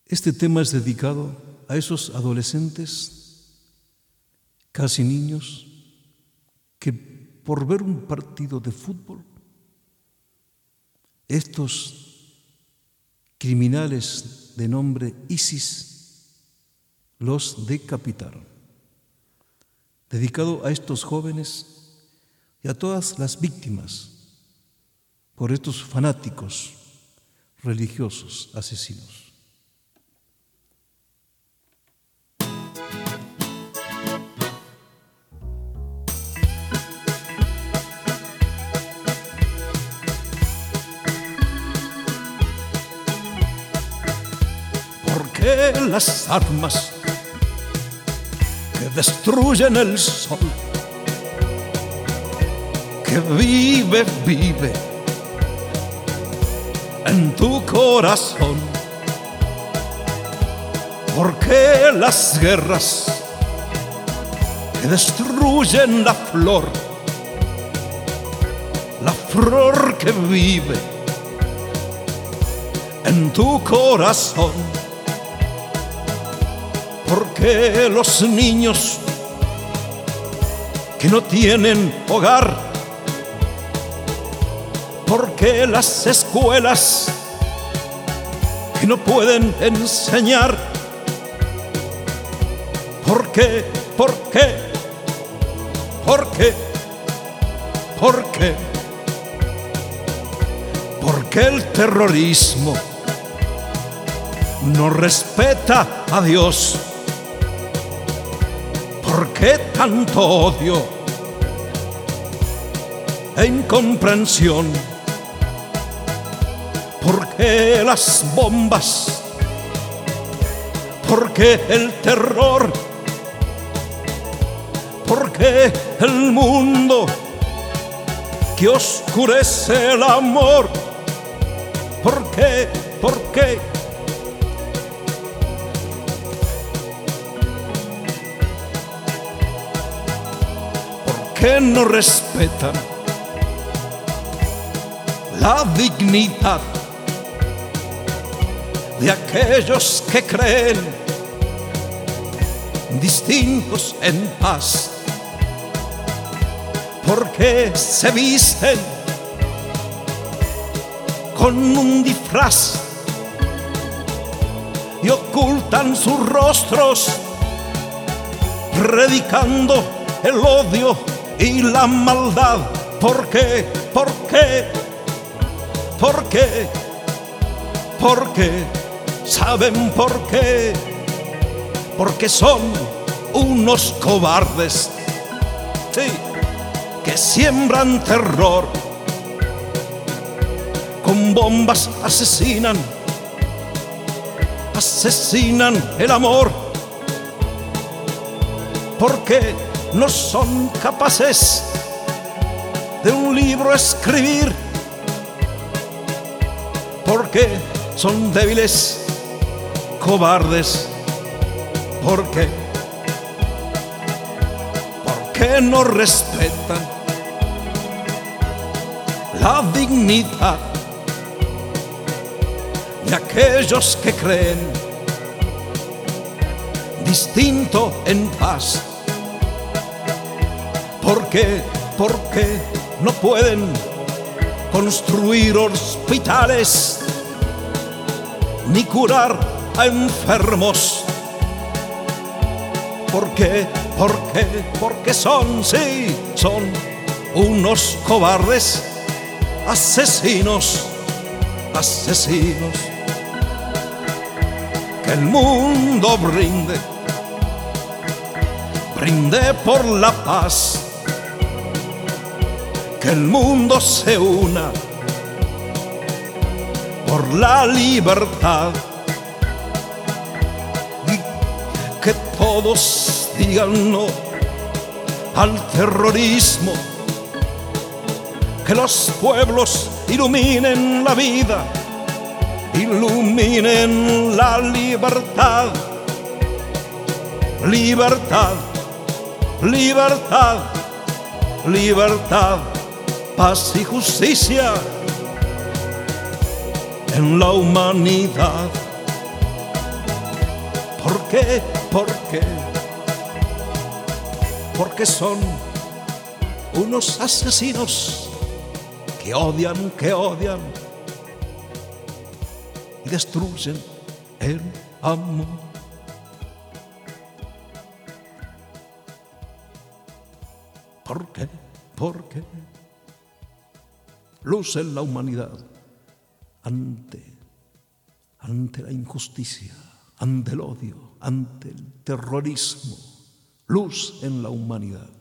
Este tema es dedicado a esos adolescentes, casi niños, que por ver un partido de fútbol, estos criminales de nombre ISIS los decapitaron. Dedicado a estos jóvenes y a todas las víctimas por estos fanáticos religiosos asesinos. Porque las armas que destruyen el sol, que vive en tu corazón. Porque las guerras que destruyen la flor que vive en tu corazón. Porque los niños que no tienen hogar, porque las escuelas que no pueden enseñar, ¿por qué? Porque el terrorismo no respeta a Dios. ¿Por qué tanto odio e incomprensión? ¿Por qué las bombas? ¿Por qué el terror? ¿Por qué el mundo que oscurece el amor? ¿Por qué? ¿Por qué no respetan la dignidad de aquellos que creen distintos en paz? ¿Por qué se visten con un disfraz y ocultan sus rostros, predicando el odio y la maldad? ¿Por qué? ¿Saben por qué? Porque son unos cobardes, sí, que siembran terror, con bombas asesinan el amor. Porque no son capaces de un libro escribir, porque son débiles, cobardes. ¿Por qué? Porque no respetan la dignidad de aquellos que creen distinto en paz. ¿Por qué no pueden construir hospitales ni curar a enfermos? ¿Por qué? Porque son unos cobardes, asesinos. Que el mundo brinde por la paz, que el mundo se una por la libertad, y que todos digan no al terrorismo, que los pueblos iluminen la vida, iluminen la libertad. Libertad, paz y justicia en la humanidad. ¿Por qué? ¿Por qué? Porque son unos asesinos que odian y destruyen el amor. ¿Por qué? ¿Por qué? Luz en la humanidad ante la injusticia, ante el odio, ante el terrorismo. Luz en la humanidad.